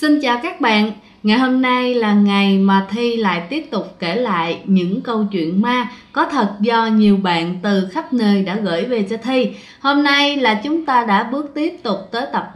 Xin chào các bạn, ngày hôm nay là ngày mà Thi lại tiếp tục kể lại những câu chuyện ma có thật do nhiều bạn từ khắp nơi đã gửi về cho Thi. Hôm nay là chúng ta đã bước tiếp tục tới tập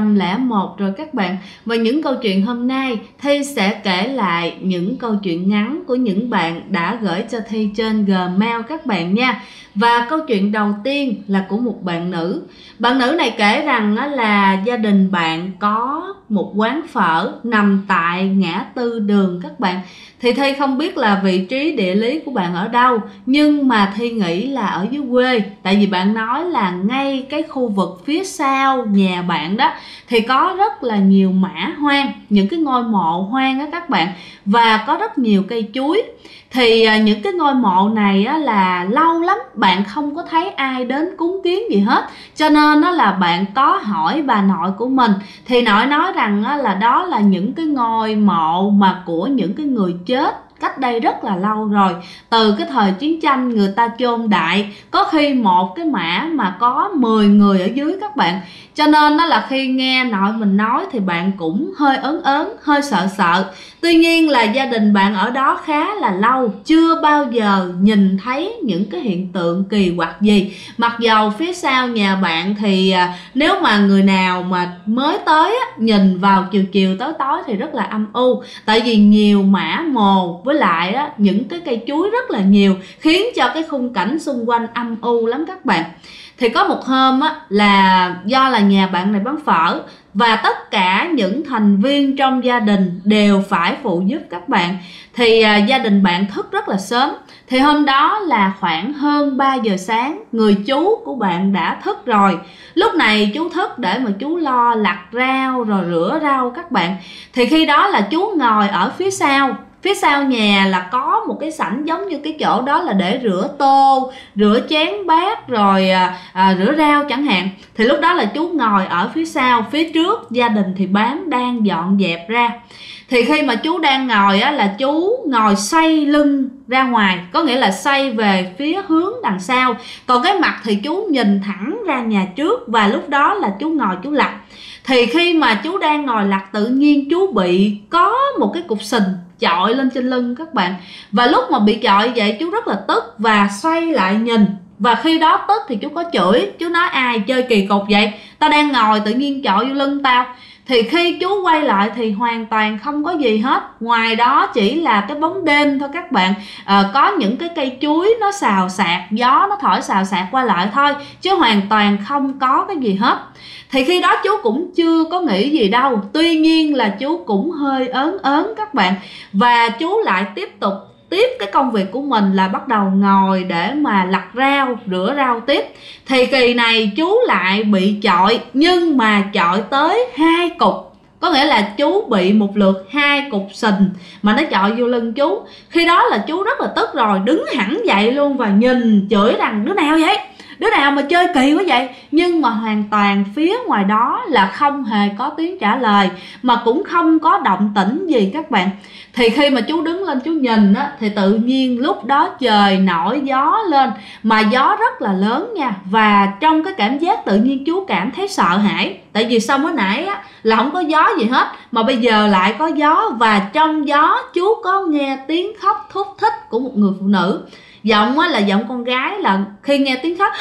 301 rồi các bạn. Và những câu chuyện hôm nay Thi sẽ kể lại những câu chuyện ngắn của những bạn đã gửi cho Thi trên Gmail các bạn nha. Và câu chuyện đầu tiên là của một bạn nữ. Bạn nữ này kể rằng là gia đình bạn có một quán phở nằm tại ngã tư đường các bạn. Thì Thi không biết là vị trí địa lý của bạn ở đâu, nhưng mà Thi nghĩ là ở dưới quê. Tại vì bạn nói là ngay cái khu vực phía sau nhà bạn đó thì có rất là nhiều mã hoang, những cái ngôi mộ hoang đó các bạn. Và có rất nhiều cây chuối. Thì những cái ngôi mộ này á, là lâu lắm bạn không có thấy ai đến cúng kiến gì hết. Cho nên á, là bạn có hỏi bà nội của mình. Thì nội nói rằng á, là đó là những cái ngôi mộ mà của những cái người chết cách đây rất là lâu rồi. Từ cái thời chiến tranh người ta chôn đại, có khi một cái mã mà có 10 người ở dưới các bạn. Cho nên đó là khi nghe nội mình nói thì bạn cũng hơi ớn ớn, hơi sợ sợ. Tuy nhiên là gia đình bạn ở đó khá là lâu, chưa bao giờ nhìn thấy những cái hiện tượng kỳ quặc gì. Mặc dầu phía sau nhà bạn thì nếu mà người nào mà mới tới á, nhìn vào chiều chiều tối tối thì rất là âm u. Tại vì nhiều mã mồ với lại á, những cái cây chuối rất là nhiều, khiến cho cái khung cảnh xung quanh âm u lắm các bạn. Thì có một hôm á, là do là nhà bạn này bán phở và tất cả những thành viên trong gia đình đều phải phụ giúp các bạn. Thì gia đình bạn thức rất là sớm. Thì hôm đó là khoảng hơn 3 giờ sáng, người chú của bạn đã thức rồi. Lúc này chú thức để mà chú lo lặt rau rồi rửa rau các bạn. Thì khi đó là chú ngồi ở phía sau. Phía sau nhà là có một cái sảnh giống như cái chỗ đó là để rửa tô, rửa chén bát rồi rửa rau chẳng hạn. Thì lúc đó là chú ngồi ở phía sau, phía trước gia đình thì bán đang dọn dẹp ra. Thì khi mà chú đang ngồi á, là chú ngồi xoay lưng ra ngoài, có nghĩa là xoay về phía hướng đằng sau. Còn cái mặt thì chú nhìn thẳng ra nhà trước và lúc đó là chú ngồi chú lặt. Thì khi mà chú đang ngồi lặt tự nhiên chú bị có một cái cục sình chọi lên trên lưng các bạn. Và lúc mà bị chọi vậy chú rất là tức và xoay lại nhìn. Và khi đó tức thì chú có chửi, chú nói ai chơi kỳ cục vậy, tao đang ngồi tự nhiên chọi vô lưng tao. Thì khi chú quay lại thì hoàn toàn không có gì hết, ngoài đó chỉ là cái bóng đêm thôi các bạn. Có những cái cây chuối nó xào xạc, gió nó thổi xào xạc qua lại thôi, chứ hoàn toàn không có cái gì hết. Thì khi đó chú cũng chưa có nghĩ gì đâu, tuy nhiên là chú cũng hơi ớn ớn các bạn. Và chú lại tiếp cái công việc của mình là bắt đầu ngồi để mà lặt rau, rửa rau tiếp. Thì kỳ này chú lại bị chọi, nhưng mà chọi tới 2 cục. Có nghĩa là chú bị một lượt 2 cục sình mà nó chọi vô lưng chú. Khi đó là chú rất là tức rồi, đứng hẳn dậy luôn và nhìn chửi rằng đứa nào vậy? Đứa nào mà chơi kỳ quá vậy? Nhưng mà hoàn toàn phía ngoài đó là không hề có tiếng trả lời, mà cũng không có động tĩnh gì các bạn. Thì khi mà chú đứng lên chú nhìn á, thì tự nhiên lúc đó trời nổi gió lên, mà gió rất là lớn nha. Và trong cái cảm giác tự nhiên chú cảm thấy sợ hãi. Tại vì sau mới nãy á, là không có gió gì hết, mà bây giờ lại có gió. Và trong gió chú có nghe tiếng khóc thút thít của một người phụ nữ. Giọng á, là giọng con gái, là khi nghe tiếng khóc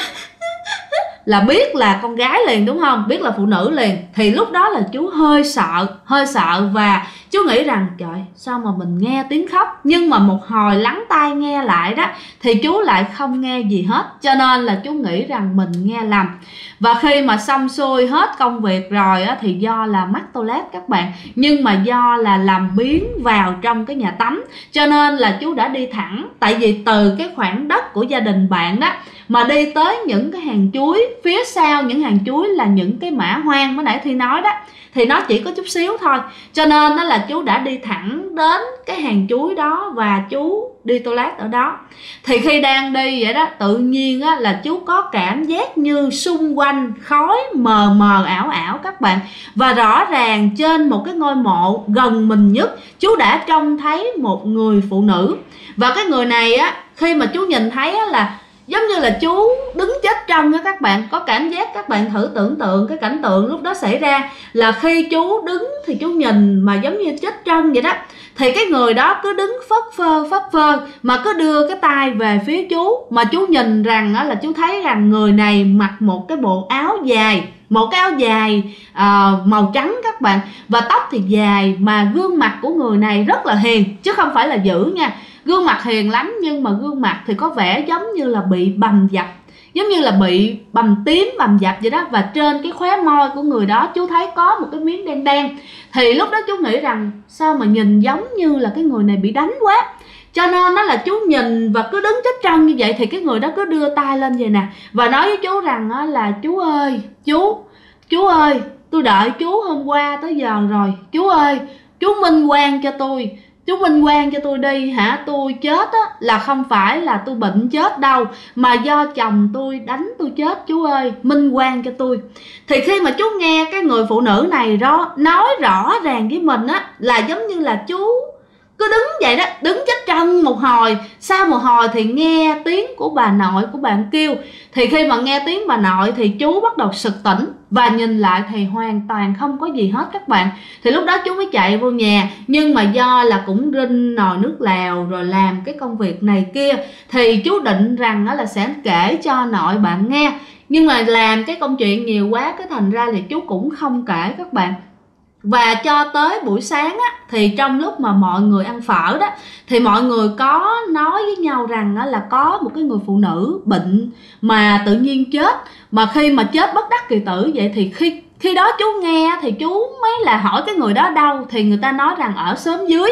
là biết là con gái liền đúng không? Biết là phụ nữ liền. Thì lúc đó là chú hơi sợ và chú nghĩ rằng trời sao mà mình nghe tiếng khóc. Nhưng mà một hồi lắng tai nghe lại đó thì chú lại không nghe gì hết. Cho nên là chú nghĩ rằng mình nghe lầm. Và khi mà xong xuôi hết công việc rồi á, thì do là mắc toilet các bạn, nhưng mà do là làm biến vào trong cái nhà tắm, cho nên là chú đã đi thẳng. Tại vì từ cái khoảng đất của gia đình bạn đó mà đi tới những cái hàng chuối, phía sau những hàng chuối là những cái mã hoang mới nãy Thi nói đó, thì nó chỉ có chút xíu thôi. Cho nên đó là chú đã đi thẳng đến cái hàng chuối đó và chú đi toilet ở đó. Thì khi đang đi vậy đó, tự nhiên á, là chú có cảm giác như xung quanh khói mờ mờ ảo ảo các bạn. Và rõ ràng trên một cái ngôi mộ gần mình nhất, chú đã trông thấy một người phụ nữ. Và cái người này á, khi mà chú nhìn thấy á, là giống như là chú đứng chết trân á các bạn. Có cảm giác các bạn thử tưởng tượng cái cảnh tượng lúc đó xảy ra là khi chú đứng thì chú nhìn mà giống như chết trân vậy đó. Thì cái người đó cứ đứng phất phơ mà cứ đưa cái tay về phía chú, mà chú nhìn rằng là chú thấy rằng người này mặc một cái bộ áo dài, một cái áo dài màu trắng các bạn, và tóc thì dài, mà gương mặt của người này rất là hiền chứ không phải là dữ nha. Gương mặt hiền lắm nhưng mà gương mặt thì có vẻ giống như là bị bầm dập, giống như là bị bầm tím bầm dập vậy đó. Và trên cái khóe môi của người đó chú thấy có một cái miếng đen đen. Thì lúc đó chú nghĩ rằng sao mà nhìn giống như là cái người này bị đánh quá, cho nên nó là chú nhìn và cứ đứng chết trân như vậy. Thì cái người đó cứ đưa tay lên vậy nè và nói với chú rằng là chú ơi, chú ơi, tôi đợi chú hôm qua tới giờ rồi, chú ơi, chú minh oan cho tôi, chú minh oan cho tôi đi hả. Tôi chết á là không phải là tôi bệnh chết đâu, mà do chồng tôi đánh tôi chết, chú ơi minh oan cho tôi. Thì khi mà chú nghe cái người phụ nữ này đó nói rõ ràng với mình á, là giống như là chú cứ đứng vậy đó, đứng chết trân một hồi. Sau một hồi thì nghe tiếng của bà nội của bạn kêu. Thì khi mà nghe tiếng bà nội thì chú bắt đầu sực tỉnh, và nhìn lại thì hoàn toàn không có gì hết các bạn. Thì lúc đó chú mới chạy vô nhà, nhưng mà do là cũng rinh nồi nước lèo rồi làm cái công việc này kia, thì chú định rằng là sẽ kể cho nội bạn nghe. Nhưng mà làm cái công chuyện nhiều quá, cái thành ra thì chú cũng không kể các bạn. Và cho tới buổi sáng á, thì trong lúc mà mọi người ăn phở đó, thì mọi người có nói với nhau rằng là có một cái người phụ nữ bệnh mà tự nhiên chết. Mà khi mà chết bất đắc kỳ tử vậy, thì khi đó chú nghe thì chú mới là hỏi cái người đó đâu, thì người ta nói rằng ở xóm dưới.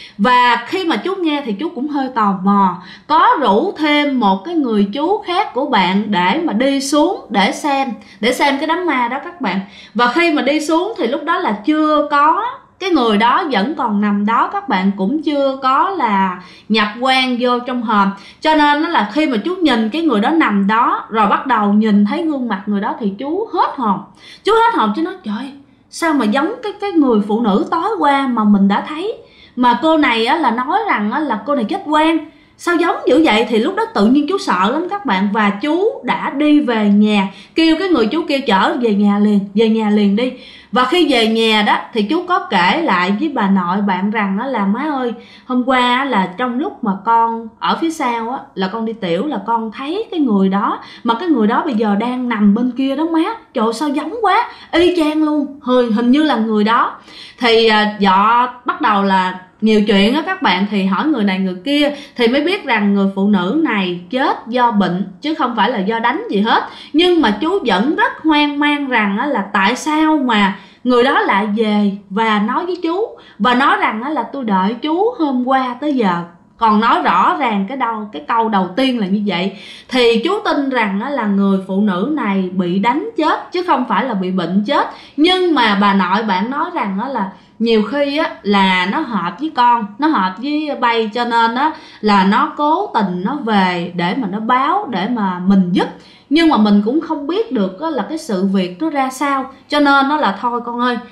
Và khi mà chú nghe thì chú cũng hơi tò mò, có rủ thêm một cái người chú khác của bạn để mà đi xuống để xem cái đám ma đó các bạn. Và khi mà đi xuống thì lúc đó là chưa có, cái người đó vẫn còn nằm đó các bạn, cũng chưa có là nhập quan vô trong hòm. Cho nên nó là khi mà chú nhìn cái người đó nằm đó, rồi bắt đầu nhìn thấy gương mặt người đó, thì chú hết hồn. Chú nói trời, sao mà giống cái người phụ nữ tối qua mà mình đã thấy, mà cô này á, là nói rằng á, là cô này chết oan, sao giống dữ vậy. Thì lúc đó tự nhiên chú sợ lắm các bạn, và chú đã đi về nhà, kêu cái người chú kia chở về nhà liền đi. Và khi về nhà đó thì chú có kể lại với bà nội bạn rằng đó là má ơi, hôm qua là trong lúc mà con ở phía sau á, là con đi tiểu, là con thấy cái người đó, mà cái người đó bây giờ đang nằm bên kia đó má. Trời sao giống quá, y chang luôn, hình như là người đó. Thì dọ bắt đầu là nhiều chuyện á các bạn, thì hỏi người này người kia thì mới biết rằng người phụ nữ này chết do bệnh chứ không phải là do đánh gì hết. Nhưng mà chú vẫn rất hoang mang rằng là tại sao mà người đó lại về và nói với chú, và nói rằng là tôi đợi chú hôm qua tới giờ, còn nói rõ ràng cái câu đầu tiên là như vậy. Thì chú tin rằng là người phụ nữ này bị đánh chết chứ không phải là bị bệnh chết. Nhưng mà bà nội bạn nói rằng là nhiều khi á là nó hợp với con, nó hợp với bay, cho nên á là nó cố tình nó về để mà nó báo, để mà mình giúp. Nhưng mà mình cũng không biết được là cái sự việc nó ra sao, cho nên nó là thôi con ơi,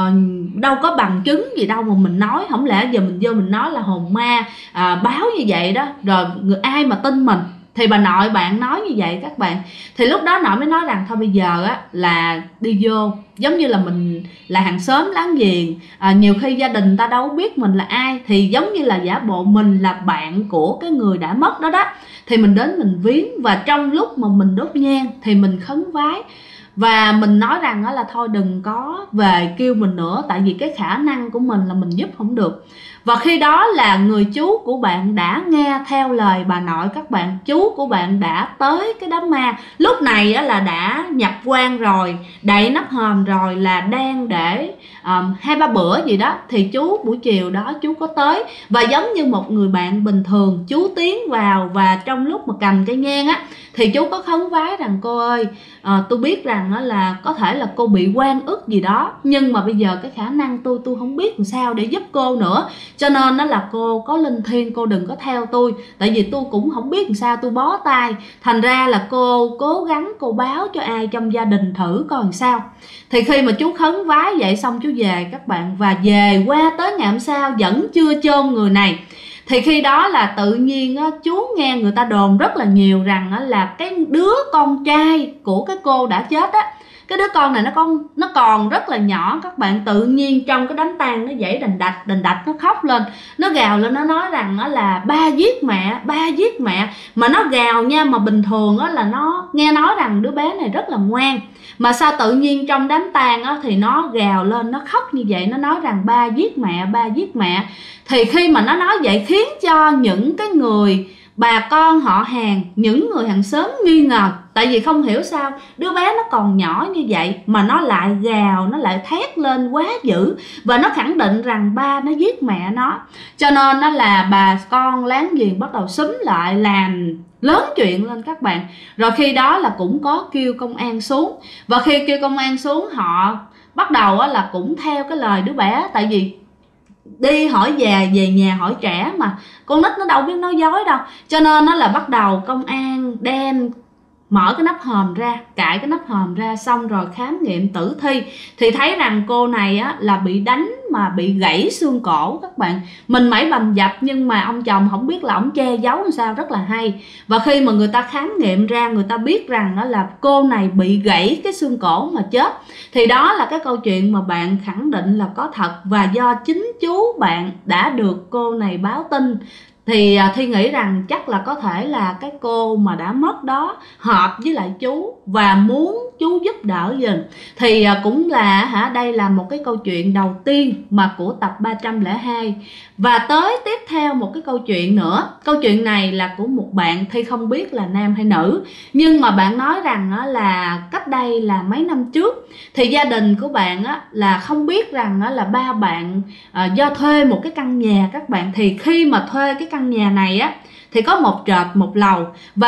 đâu có bằng chứng gì đâu mà mình nói, không lẽ giờ mình vô mình nói là hồn ma báo như vậy đó, rồi ai mà tin mình. Thì bà nội bạn nói như vậy các bạn. Thì lúc đó nội mới nói rằng thôi bây giờ á là đi vô, giống như là mình là hàng xóm láng giềng, nhiều khi gia đình ta đâu biết mình là ai, thì giống như là giả bộ mình là bạn của cái người đã mất đó đó. Thì mình đến mình viếng, và trong lúc mà mình đốt nhang thì mình khấn vái, và mình nói rằng là thôi đừng có về kêu mình nữa, tại vì cái khả năng của mình là mình giúp không được. Và khi đó là người chú của bạn đã nghe theo lời bà nội các bạn. Chú của bạn đã tới cái đám ma, lúc này là đã nhập quan rồi, đậy nắp hòm rồi, là đang để 2-3 bữa gì đó. Thì chú buổi chiều đó chú có tới, và giống như một người bạn bình thường, chú tiến vào, và trong lúc mà cầm cây nhang á thì chú có khấn vái rằng cô ơi, tôi biết rằng là có thể là cô bị oan ức gì đó, nhưng mà bây giờ cái khả năng tôi không biết làm sao để giúp cô nữa, cho nên đó là cô có linh thiêng, cô đừng có theo tôi, tại vì tôi cũng không biết làm sao, tôi bó tay, thành ra là cô cố gắng cô báo cho ai trong gia đình thử coi làm sao. Thì khi mà chú khấn vái vậy xong chú về các bạn, và về qua tới ngày hôm sau vẫn chưa chôn người này. Thì khi đó là tự nhiên á, chú nghe người ta đồn rất là nhiều rằng á, là cái đứa con trai của cái cô đã chết á, cái đứa con này nó còn rất là nhỏ các bạn. Tự nhiên trong cái đám tang nó dãy đành đạch, nó khóc lên, nó gào lên, nó nói rằng á là ba giết mẹ. Mà nó gào nha, mà bình thường á là nó nghe nói rằng đứa bé này rất là ngoan, mà sao tự nhiên trong đám tang á thì nó gào lên, nó khóc như vậy, nó nói rằng ba giết mẹ. Thì khi mà nó nói vậy khiến cho những cái người bà con họ hàng, những người hàng xóm nghi ngờ. Tại vì không hiểu sao đứa bé nó còn nhỏ như vậy mà nó lại gào, nó lại thét lên quá dữ, và nó khẳng định rằng ba nó giết mẹ nó. Cho nên nó là bà con láng giềng bắt đầu xúm lại làm lớn chuyện lên các bạn. Rồi khi đó là cũng có kêu công an xuống, và khi kêu công an xuống, họ bắt đầu là cũng theo cái lời đứa bé. Tại vì đi hỏi già về nhà hỏi trẻ mà, con nít nó đâu biết nói dối đâu. Cho nên nó là bắt đầu công an đem mở cái nắp hòm ra, cãi cái nắp hòm ra, xong rồi khám nghiệm tử thi thì thấy rằng cô này á là bị đánh mà bị gãy xương cổ các bạn. Mình mẩy bầm dập nhưng mà ông chồng không biết là ông che giấu làm sao, rất là hay. Và khi mà người ta khám nghiệm ra, người ta biết rằng đó là cô này bị gãy cái xương cổ mà chết. Thì đó là cái câu chuyện mà bạn khẳng định là có thật, và do chính chú bạn đã được cô này báo tin. Thì Thi nghĩ rằng chắc là có thể là cái cô mà đã mất đó hợp với lại chú và muốn chú giúp đỡ giùm. Thì cũng là đây là một cái câu chuyện đầu tiên mà của tập 302. Và tới tiếp theo một cái câu chuyện nữa. Câu chuyện này là của một bạn, Thi không biết là nam hay nữ, nhưng mà bạn nói rằng là cách đây là mấy năm trước thì gia đình của bạn là không biết rằng là ba bạn do thuê một cái căn nhà các bạn. Thì khi mà thuê cái căn nhà này thì có một trệt một lầu, và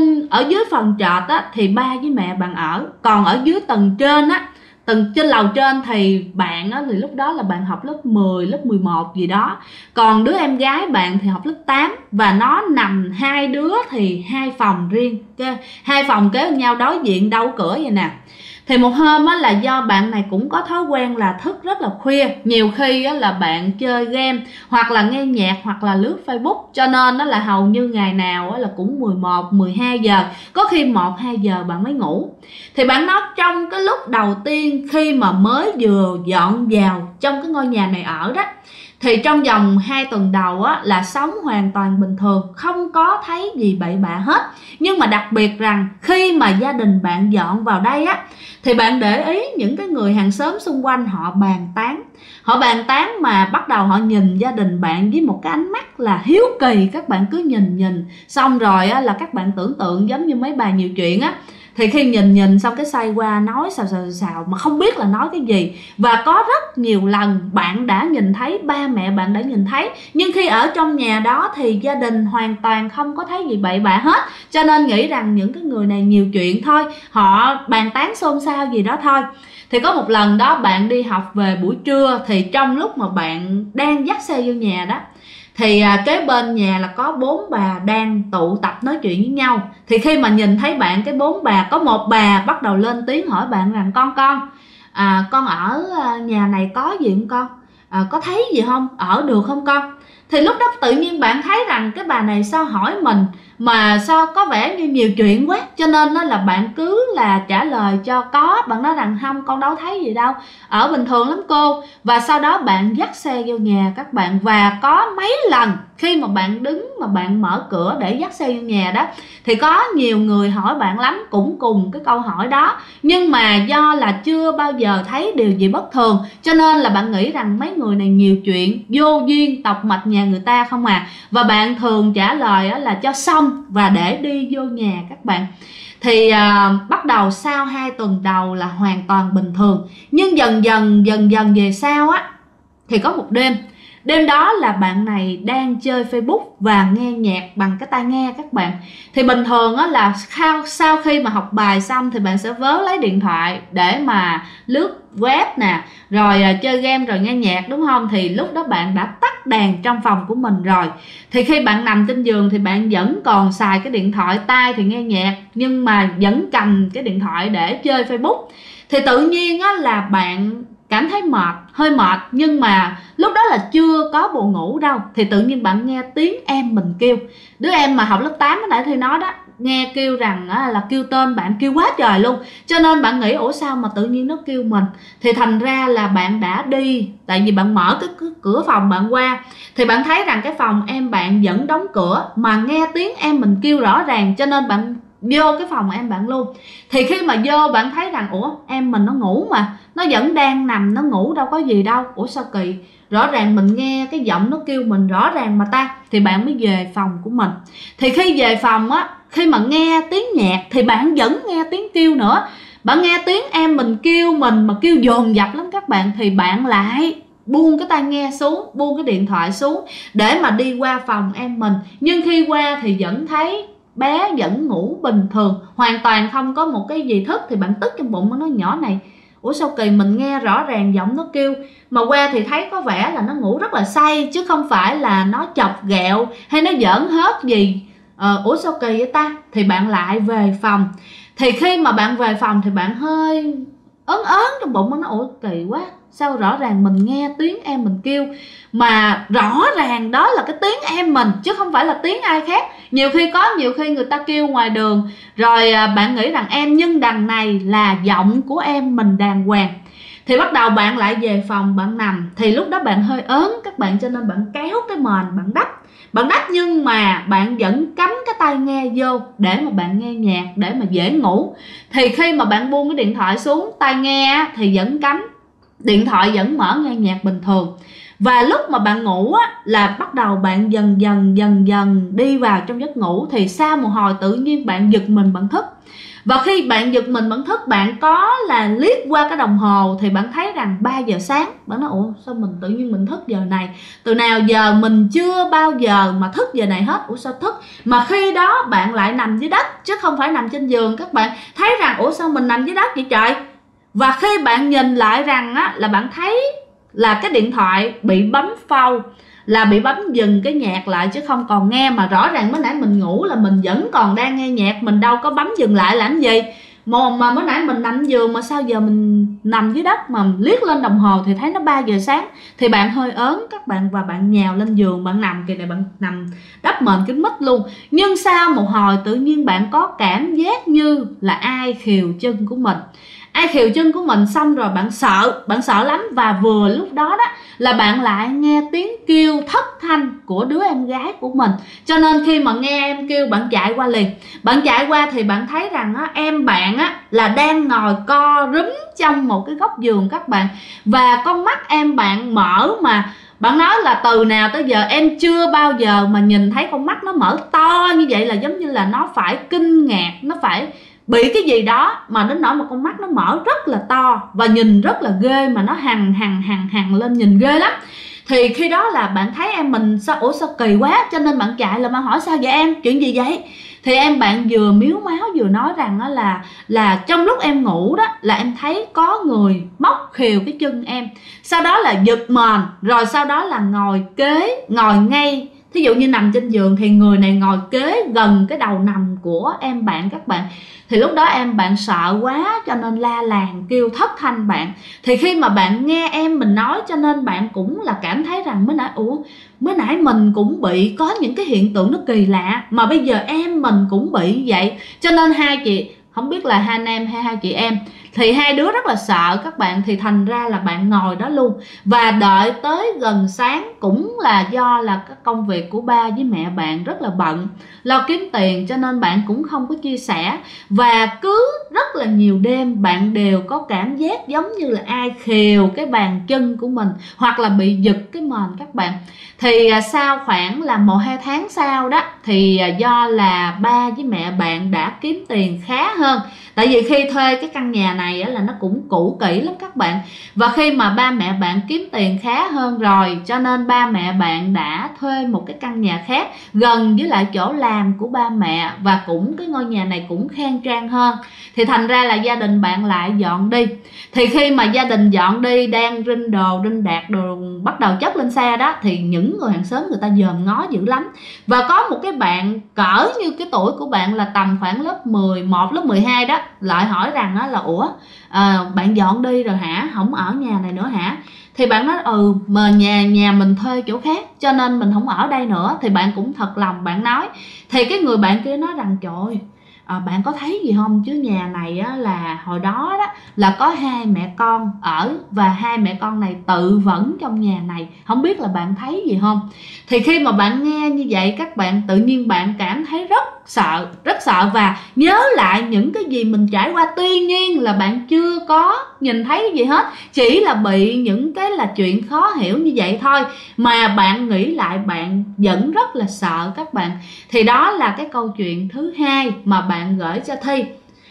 ở dưới phần trệt thì ba với mẹ bạn ở, còn ở dưới tầng trên trên lầu trên thì bạn thì lúc đó là bạn học lớp 10, lớp 11 gì đó, còn đứa em gái bạn thì học lớp 8, và nó nằm hai đứa thì hai phòng riêng, hai phòng kế bên nhau, đối diện đâu cửa vậy nè. Thì một hôm là do bạn này cũng có thói quen là thức rất là khuya, nhiều khi là bạn chơi game hoặc là nghe nhạc hoặc là lướt Facebook, cho nên là hầu như ngày nào là cũng 11, 12 giờ, có khi 1, 2 giờ bạn mới ngủ. Thì bạn nói trong cái lúc đầu tiên khi mà mới vừa dọn vào trong cái ngôi nhà này ở đó, thì trong vòng 2 tuần đầu là sống hoàn toàn bình thường, không có thấy gì bậy bạ hết. Nhưng mà đặc biệt rằng khi mà gia đình bạn dọn vào đây thì bạn để ý những cái người hàng xóm xung quanh họ bàn tán mà bắt đầu họ nhìn gia đình bạn với một cái ánh mắt là hiếu kỳ. Các bạn cứ nhìn xong rồi là các bạn tưởng tượng giống như mấy bà nhiều chuyện thì khi nhìn xong cái xoay qua nói xào mà không biết là nói cái gì. Và có rất nhiều lần bạn đã nhìn thấy, ba mẹ bạn đã nhìn thấy, nhưng khi ở trong nhà đó thì gia đình hoàn toàn không có thấy gì bậy bạ hết, cho nên nghĩ rằng những cái người này nhiều chuyện thôi, họ bàn tán xôn xao gì đó thôi. Thì có một lần đó bạn đi học về buổi trưa, thì trong lúc mà bạn đang dắt xe vô nhà đó thì kế bên nhà là có 4 bà đang tụ tập nói chuyện với nhau. Thì khi mà nhìn thấy bạn, cái 4 bà, có một bà bắt đầu lên tiếng hỏi bạn rằng con ở nhà này có gì không con? Có thấy gì không? Ở được không con? Thì lúc đó tự nhiên bạn thấy rằng cái bà này sao hỏi mình mà sao có vẻ như nhiều chuyện quá, cho nên là bạn cứ là trả lời cho có. Bạn nói rằng không, con đâu thấy gì đâu, ở bình thường lắm cô. Và sau đó bạn dắt xe vô nhà các bạn, và có mấy lần khi mà bạn đứng mà bạn mở cửa để dắt xe vô nhà đó thì có nhiều người hỏi bạn lắm, cũng cùng cái câu hỏi đó, nhưng mà do là chưa bao giờ thấy điều gì bất thường, cho nên là bạn nghĩ rằng mấy người này nhiều chuyện, vô duyên tọc mạch nhà người ta không à. Và bạn thường trả lời là cho xong và để đi vô nhà các bạn. Thì bắt đầu sau 2 tuần đầu là hoàn toàn bình thường, nhưng dần dần về sau thì có một đêm đó là bạn này đang chơi Facebook và nghe nhạc bằng cái tai nghe các bạn. Thì bình thường là sau khi mà học bài xong thì bạn sẽ vớ lấy điện thoại để mà lướt web nè, rồi chơi game rồi nghe nhạc, đúng không? Thì lúc đó bạn đã tắt đèn trong phòng của mình rồi. Thì khi bạn nằm trên giường thì bạn vẫn còn xài cái điện thoại, tai thì nghe nhạc nhưng mà vẫn cầm cái điện thoại để chơi Facebook. Thì tự nhiên là bạn cảm thấy mệt, hơi mệt, nhưng mà lúc đó là chưa có buồn ngủ đâu, thì tự nhiên bạn nghe tiếng em mình kêu. Đứa em mà học lớp 8 hồi nãy thì nói đó, nghe kêu rằng là kêu tên bạn, kêu quá trời luôn, cho nên bạn nghĩ ủa sao mà tự nhiên nó kêu mình. Thì thành ra là bạn đã đi, tại vì bạn mở cái cửa phòng bạn qua thì bạn thấy rằng cái phòng em bạn vẫn đóng cửa mà nghe tiếng em mình kêu rõ ràng, cho nên bạn vô cái phòng em bạn luôn. Thì khi mà vô bạn thấy rằng ủa em mình nó ngủ mà, nó vẫn đang nằm, nó ngủ đâu có gì đâu, ủa sao kỳ, rõ ràng mình nghe cái giọng nó kêu mình rõ ràng mà ta. Thì bạn mới về phòng của mình. Thì khi về phòng á, khi mà nghe tiếng nhạc thì bạn vẫn nghe tiếng kêu nữa. Bạn nghe tiếng em mình kêu mình mà kêu dồn dập lắm các bạn, thì bạn lại buông cái tai nghe xuống, buông cái điện thoại xuống để mà đi qua phòng em mình. Nhưng khi qua thì vẫn thấy bé vẫn ngủ bình thường, hoàn toàn không có một cái gì thức. Thì bạn tức trong bụng, nó nói nhỏ này, ủa sao kỳ, mình nghe rõ ràng giọng nó kêu, mà qua thì thấy có vẻ là nó ngủ rất là say, chứ không phải là nó chọc ghẹo hay nó giỡn hết gì. Ủa sao kỳ vậy ta. Thì bạn lại về phòng. Thì khi mà bạn về phòng thì bạn hơi ớn ớn trong bụng, nó ủa kỳ quá, sao rõ ràng mình nghe tiếng em mình kêu, mà rõ ràng đó là cái tiếng em mình chứ không phải là tiếng ai khác. Nhiều khi người ta kêu ngoài đường rồi bạn nghĩ rằng em, nhưng đằng này là giọng của em mình đàng hoàng. Thì bắt đầu bạn lại về phòng bạn nằm. Thì lúc đó bạn hơi ớn các bạn, cho nên bạn kéo cái mền bạn đắp, nhưng mà bạn vẫn cắm cái tai nghe vô để mà bạn nghe nhạc, để mà dễ ngủ. Thì khi mà bạn buông cái điện thoại xuống, tai nghe thì vẫn cắm, điện thoại vẫn mở nghe nhạc bình thường. Và lúc mà bạn ngủ á, là bắt đầu bạn dần dần đi vào trong giấc ngủ. Thì sau một hồi tự nhiên bạn giật mình bạn thức. Và khi bạn giật mình bạn thức, bạn có là liếc qua cái đồng hồ thì bạn thấy rằng 3 giờ sáng. Bạn nói ủa sao mình tự nhiên mình thức giờ này, từ nào giờ mình chưa bao giờ mà thức giờ này hết, ủa sao thức. Mà khi đó bạn lại nằm dưới đất chứ không phải nằm trên giường. Các bạn thấy rằng ủa sao mình nằm dưới đất vậy trời. Và khi bạn nhìn lại rằng á, là bạn thấy là cái điện thoại bị bấm phau, là bị bấm dừng cái nhạc lại chứ không còn nghe. Mà rõ ràng mới nãy mình ngủ là mình vẫn còn đang nghe nhạc, mình đâu có bấm dừng lại làm gì. Mà mới nãy mình nằm giường mà sao giờ mình nằm dưới đất. Mà liếc lên đồng hồ thì thấy nó 3 giờ sáng. Thì bạn hơi ớn các bạn, và bạn nhào lên giường, bạn nằm kìa này, bạn nằm đắp mền kín mít luôn. Nhưng sau một hồi tự nhiên bạn có cảm giác như là ai khều chân của mình. Ai khều chân của mình, xong rồi bạn sợ lắm. Và vừa lúc đó đó là bạn lại nghe tiếng kêu thất thanh của đứa em gái của mình. Cho nên khi mà nghe em kêu, bạn chạy qua liền. Bạn chạy qua thì bạn thấy rằng á, em bạn á, là đang ngồi co rúm trong một cái góc giường các bạn. Và con mắt em bạn mở, mà bạn nói là từ nào tới giờ em chưa bao giờ mà nhìn thấy con mắt nó mở to như vậy. Là giống như là nó phải kinh ngạc, nó phải bị cái gì đó mà đến nỗi mà con mắt nó mở rất là to và nhìn rất là ghê, mà nó hằn lên nhìn ghê lắm. Thì khi đó là bạn thấy em mình sao, ủa sao kỳ quá, cho nên bạn chạy là bạn hỏi sao vậy em, chuyện gì vậy. Thì em bạn vừa miếu máu vừa nói rằng đó là trong lúc em ngủ đó là em thấy có người móc khều cái chân em, sau đó là giật mền, rồi sau đó là ngồi ngay. Thí dụ như nằm trên giường thì người này ngồi kế gần cái đầu nằm của em bạn các bạn. Thì lúc đó em bạn sợ quá cho nên la làng kêu thất thanh bạn. Thì khi mà bạn nghe em mình nói, cho nên bạn cũng là cảm thấy rằng mới nãy mình cũng bị có những cái hiện tượng nó kỳ lạ, mà bây giờ em mình cũng bị vậy. Cho nên hai chị, không biết là hai anh em hay hai chị em, thì hai đứa rất là sợ các bạn. Thì thành ra là bạn ngồi đó luôn và đợi tới gần sáng. Cũng là do là cái công việc của ba với mẹ bạn rất là bận, lo kiếm tiền, cho nên bạn cũng không có chia sẻ. Và cứ rất là nhiều đêm bạn đều có cảm giác giống như là ai khều cái bàn chân của mình, hoặc là bị giật cái mền các bạn. Thì sau khoảng là 1-2 tháng sau đó, thì do là ba với mẹ bạn đã kiếm tiền khá hơn. Tại vì khi thuê cái căn nhà này là nó cũng cũ kỹ lắm các bạn. Và khi mà ba mẹ bạn kiếm tiền khá hơn rồi, cho nên ba mẹ bạn đã thuê một cái căn nhà khác gần với lại chỗ làm của ba mẹ. Và cũng cái ngôi nhà này cũng khang trang hơn. Thì thành ra là gia đình bạn lại dọn đi. Thì khi mà gia đình dọn đi, đang rinh đồ, rinh đạc đồ bắt đầu chất lên xe đó, thì những người hàng xóm người ta dòm ngó dữ lắm. Và có một cái bạn cỡ như cái tuổi của bạn là tầm khoảng lớp 11, lớp 12 đó lại hỏi rằng là ủa bạn dọn đi rồi hả, không ở nhà này nữa hả? Thì bạn nói mà nhà mình thuê chỗ khác cho nên mình không ở đây nữa. Thì bạn cũng thật lòng bạn nói. Thì cái người bạn kia nói rằng trời ơi, bạn có thấy gì không, chứ nhà này á, là hồi đó đó là có hai mẹ con ở, và hai mẹ con này tự vẫn trong nhà này, không biết là bạn thấy gì không? Thì khi mà bạn nghe như vậy, các bạn tự nhiên bạn cảm thấy rất sợ và nhớ lại những cái gì mình trải qua. Tuy nhiên là bạn chưa có nhìn thấy gì hết, chỉ là bị những cái là chuyện khó hiểu như vậy thôi, mà bạn nghĩ lại bạn vẫn rất là sợ các bạn. Thì đó là cái câu chuyện thứ hai mà bạn gửi cho Thi.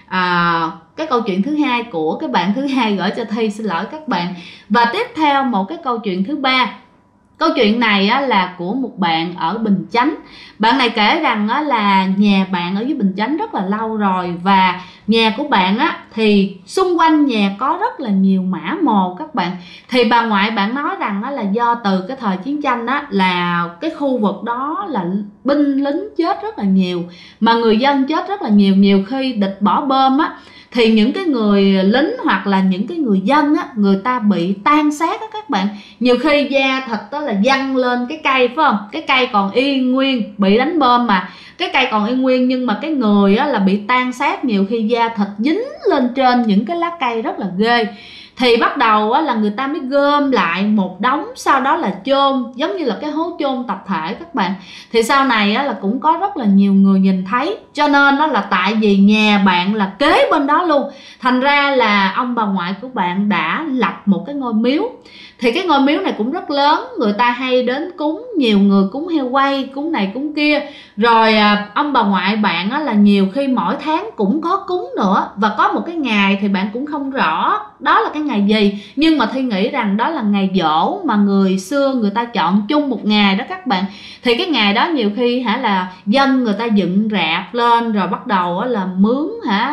Cái câu chuyện thứ hai của cái bạn thứ hai gửi cho Thi, xin lỗi các bạn. Và tiếp theo một cái câu chuyện thứ ba. Câu chuyện này á, là của một bạn ở Bình Chánh. Bạn này kể rằng á, là nhà bạn ở dưới Bình Chánh rất là lâu rồi, và nhà của bạn á, thì xung quanh nhà có rất là nhiều mả mồ các bạn. Thì bà ngoại bạn nói rằng á, là do từ cái thời chiến tranh á, là cái khu vực đó là binh lính chết rất là nhiều, mà người dân chết rất là nhiều. Nhiều khi địch bỏ bom á, thì những cái người lính hoặc là những cái người dân á, người ta bị tan xác á các bạn. Nhiều khi da thịt đó là văng lên cái cây, phải không? Cái cây còn yên nguyên, bị đánh bom mà cái cây còn yên nguyên, nhưng mà cái người á, là bị tan xác. Nhiều khi da thịt dính lên trên những cái lá cây rất là ghê. Thì bắt đầu á, là người ta mới gom lại một đống, sau đó là chôn, giống như là cái hố chôn tập thể các bạn. Thì sau này á, là cũng có rất là nhiều người nhìn thấy, cho nên đó là tại vì nhà bạn là kế bên đó luôn, thành ra là ông bà ngoại của bạn đã lập một cái ngôi miếu. Thì cái ngôi miếu này cũng rất lớn, người ta hay đến cúng, nhiều người cúng heo quay, cúng này cúng kia. Rồi ông bà ngoại bạn á, là nhiều khi mỗi tháng cũng có cúng nữa. Và có một cái ngày thì bạn cũng không rõ đó là cái ngày gì, nhưng mà Thi nghĩ rằng đó là ngày giỗ mà người xưa người ta chọn chung một ngày đó các bạn. Thì cái ngày đó nhiều khi là dân người ta dựng rạp lên, rồi bắt đầu là mướn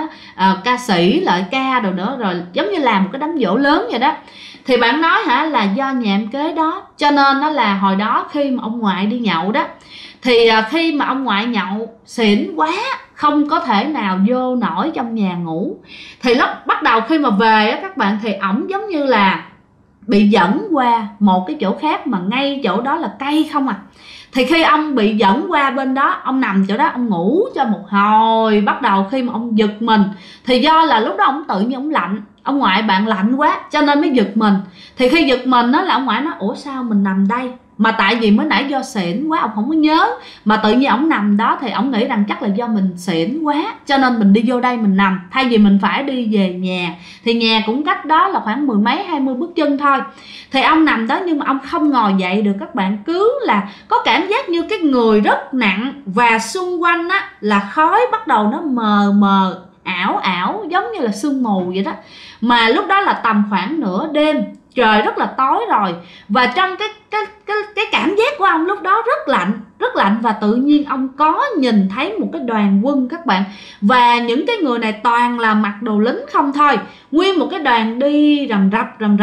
ca sĩ lại ca đồ nữa, rồi giống như làm một cái đám giỗ lớn vậy đó. Thì bạn nói là do nhà em kế đó, cho nên đó là hồi đó khi mà ông ngoại đi nhậu đó, thì khi mà ông ngoại nhậu xỉn quá, không có thể nào vô nổi trong nhà ngủ, thì lúc bắt đầu khi mà về á các bạn, thì ổng giống như là bị dẫn qua một cái chỗ khác, mà ngay chỗ đó là cây không à. Thì khi ông bị dẫn qua bên đó, ông nằm chỗ đó ông ngủ cho một hồi, bắt đầu khi mà ông giật mình, thì do là lúc đó ông tự nhiên ông lạnh, ông ngoại bạn lạnh quá cho nên mới giật mình. Thì khi giật mình đó là ông ngoại nói ủa sao mình nằm đây, mà tại vì mới nãy do xỉn quá ông không có nhớ, mà tự nhiên ông nằm đó thì ông nghĩ rằng chắc là do mình xỉn quá cho nên mình đi vô đây mình nằm, thay vì mình phải đi về nhà. Thì nhà cũng cách đó là khoảng 10 mấy 20 bước chân thôi. Thì ông nằm đó nhưng mà ông không ngồi dậy được các bạn, cứ là có cảm giác như cái người rất nặng, và xung quanh á là khói bắt đầu nó mờ mờ ảo ảo giống như là sương mù vậy đó. Mà lúc đó là tầm khoảng nửa đêm, trời rất là tối rồi, và trong cái cảm giác của ông lúc đó rất lạnh. Và tự nhiên ông có nhìn thấy một cái đoàn quân các bạn, và những cái người này toàn là mặc đồ lính không thôi, nguyên một cái đoàn đi rầm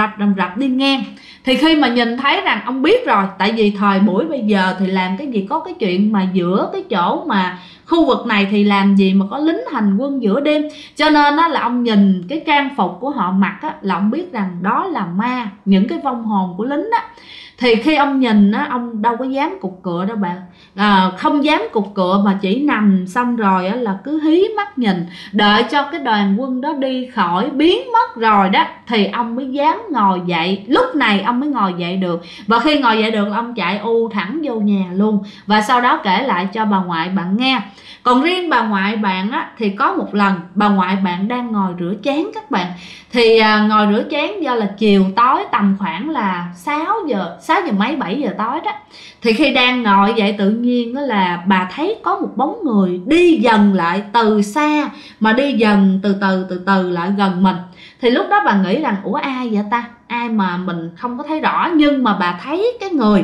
rập đi ngang. Thì khi mà nhìn thấy rằng ông biết rồi, tại vì thời buổi bây giờ thì làm cái gì có cái chuyện mà giữa cái chỗ mà khu vực này thì làm gì mà có lính hành quân giữa đêm, cho nên đó là ông nhìn cái trang phục của họ mặc á, là ông biết rằng đó là ma, những cái vong hồn của lính á. Thì khi ông nhìn á, ông đâu có dám cục cựa đâu bạn, không dám cục cựa mà chỉ nằm xong rồi á, là cứ hí mắt nhìn, đợi cho cái đoàn quân đó đi khỏi biến mất rồi đó thì ông mới dám ngồi dậy. Lúc này ông mới ngồi dậy được, và khi ngồi dậy được ông chạy thẳng vô nhà luôn, và sau đó kể lại cho bà ngoại bạn nghe. Còn riêng bà ngoại bạn á, thì có một lần bà ngoại bạn đang ngồi rửa chén các bạn. Thì ngồi rửa chén do là chiều tối tầm khoảng là 6 giờ mấy 7 giờ tối đó. Thì khi đang ngồi vậy tự nhiên đó là bà thấy có một bóng người đi dần lại từ xa, mà đi dần từ từ lại gần mình. Thì lúc đó bà nghĩ rằng ủa ai vậy ta, ai mà mình không có thấy rõ, nhưng mà bà thấy cái người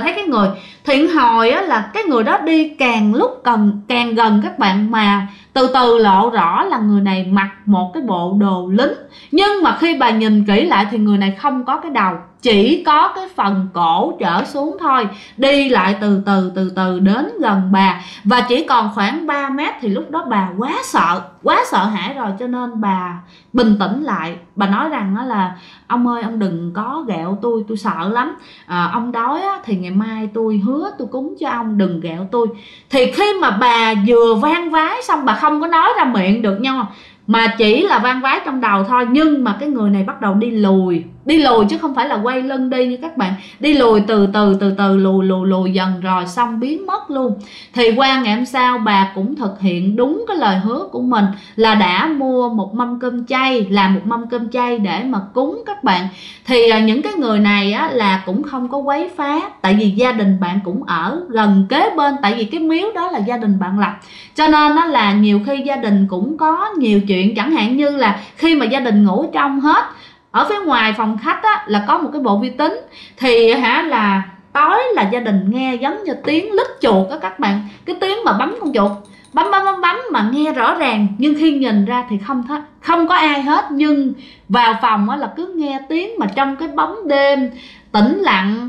thiện hồi á, là cái người đó đi càng lúc càng gần các bạn, mà từ từ lộ rõ là người này mặc một cái bộ đồ lính. Nhưng mà khi bà nhìn kỹ lại thì người này không có cái đầu, chỉ có cái phần cổ trở xuống thôi, đi lại từ từ đến gần bà, và chỉ còn khoảng 3 mét thì lúc đó bà quá sợ hãi rồi, cho nên bà bình tĩnh lại. Bà nói rằng đó là ông ơi, ông đừng có ghẹo tôi sợ lắm, ông đói thì ngày mai tôi hứa tôi cúng cho ông, đừng ghẹo tôi. Thì khi mà bà vừa vang vái xong, bà không có nói ra miệng được nha, mà chỉ là vang vái trong đầu thôi, nhưng mà cái người này bắt đầu đi lùi chứ không phải là quay lưng đi như các bạn, đi lùi từ từ lùi dần, rồi xong biến mất luôn. Thì qua ngày hôm sau bà cũng thực hiện đúng cái lời hứa của mình, là đã mua một mâm cơm chay, làm một mâm cơm chay để mà cúng các bạn. Thì những cái người này á, là cũng không có quấy phá, tại vì gia đình bạn cũng ở gần kế bên, tại vì cái miếu đó là gia đình bạn lập, cho nên đó là nhiều khi gia đình cũng có nhiều chuyện. Chẳng hạn như là khi mà gia đình ngủ trong hết, ở phía ngoài phòng khách á, là có một cái bộ vi tính, thì là tối là gia đình nghe giống như tiếng lít chuột đó các bạn, cái tiếng mà bấm con chuột, bấm mà nghe rõ ràng, nhưng khi nhìn ra thì không có ai hết. Nhưng vào phòng á, là cứ nghe tiếng mà trong cái bóng đêm tĩnh lặng,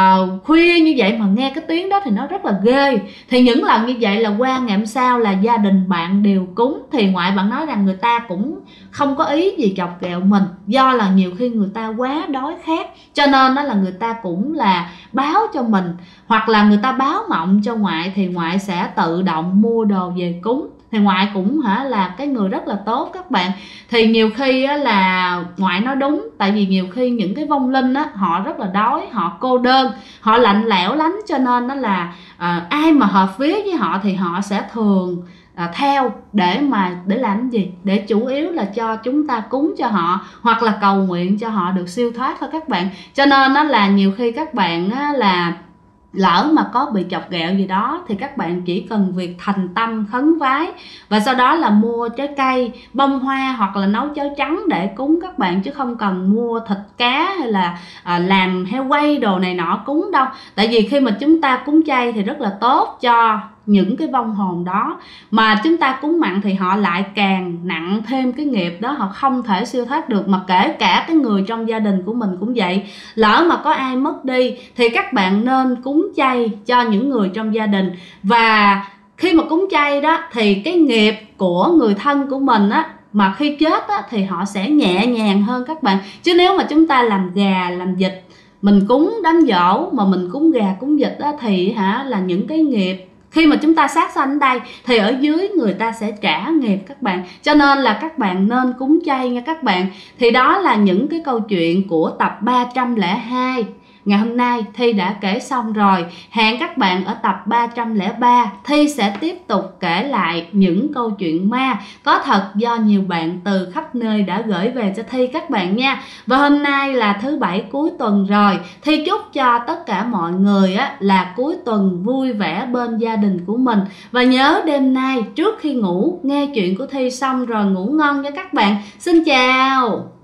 khuya như vậy mà nghe cái tiếng đó thì nó rất là ghê. Thì những lần như vậy là qua ngày hôm sau là gia đình bạn đều cúng. Thì ngoại bạn nói rằng người ta cũng không có ý gì chọc ghẹo mình, do là nhiều khi người ta quá đói khát, cho nên đó là người ta cũng là báo cho mình, hoặc là người ta báo mộng cho ngoại, thì ngoại sẽ tự động mua đồ về cúng. Thì ngoại cũng là cái người rất là tốt các bạn. Thì nhiều khi á, là ngoại nói đúng, tại vì nhiều khi những cái vong linh á, họ rất là đói, họ cô đơn, họ lạnh lẽo lắm, cho nên đó là ai mà hợp vía với họ thì họ sẽ thường theo để làm gì, để chủ yếu là cho chúng ta cúng cho họ, hoặc là cầu nguyện cho họ được siêu thoát thôi các bạn. Cho nên đó là nhiều khi các bạn á, là lỡ mà có bị chọc ghẹo gì đó thì các bạn chỉ cần việc thành tâm khấn vái, và sau đó là mua trái cây, bông hoa, hoặc là nấu cháo trắng để cúng các bạn, chứ không cần mua thịt cá hay là làm heo quay đồ này nọ cúng đâu. Tại vì khi mà chúng ta cúng chay thì rất là tốt cho những cái vong hồn đó, mà chúng ta cúng mặn thì họ lại càng nặng thêm cái nghiệp đó, họ không thể siêu thoát được. Mà kể cả cái người trong gia đình của mình cũng vậy, lỡ mà có ai mất đi thì các bạn nên cúng chay cho những người trong gia đình. Và khi mà cúng chay đó thì cái nghiệp của người thân của mình á, mà khi chết á, thì họ sẽ nhẹ nhàng hơn các bạn. Chứ nếu mà chúng ta làm gà làm vịt, mình cúng đám giỗ mà mình cúng gà cúng vịt á, thì là những cái nghiệp khi mà chúng ta sát sanh ở đây thì ở dưới người ta sẽ trả nghiệp các bạn. Cho nên là các bạn nên cúng chay nha các bạn. Thì đó là những cái câu chuyện của tập 302. Ngày hôm nay Thi đã kể xong rồi. Hẹn các bạn ở tập 303. Thi sẽ tiếp tục kể lại những câu chuyện ma có thật do nhiều bạn từ khắp nơi đã gửi về cho Thi các bạn nha. Và hôm nay là thứ Bảy cuối tuần rồi. Thi chúc cho tất cả mọi người là cuối tuần vui vẻ bên gia đình của mình. Và nhớ đêm nay trước khi ngủ nghe chuyện của Thi xong rồi ngủ ngon nha các bạn. Xin chào.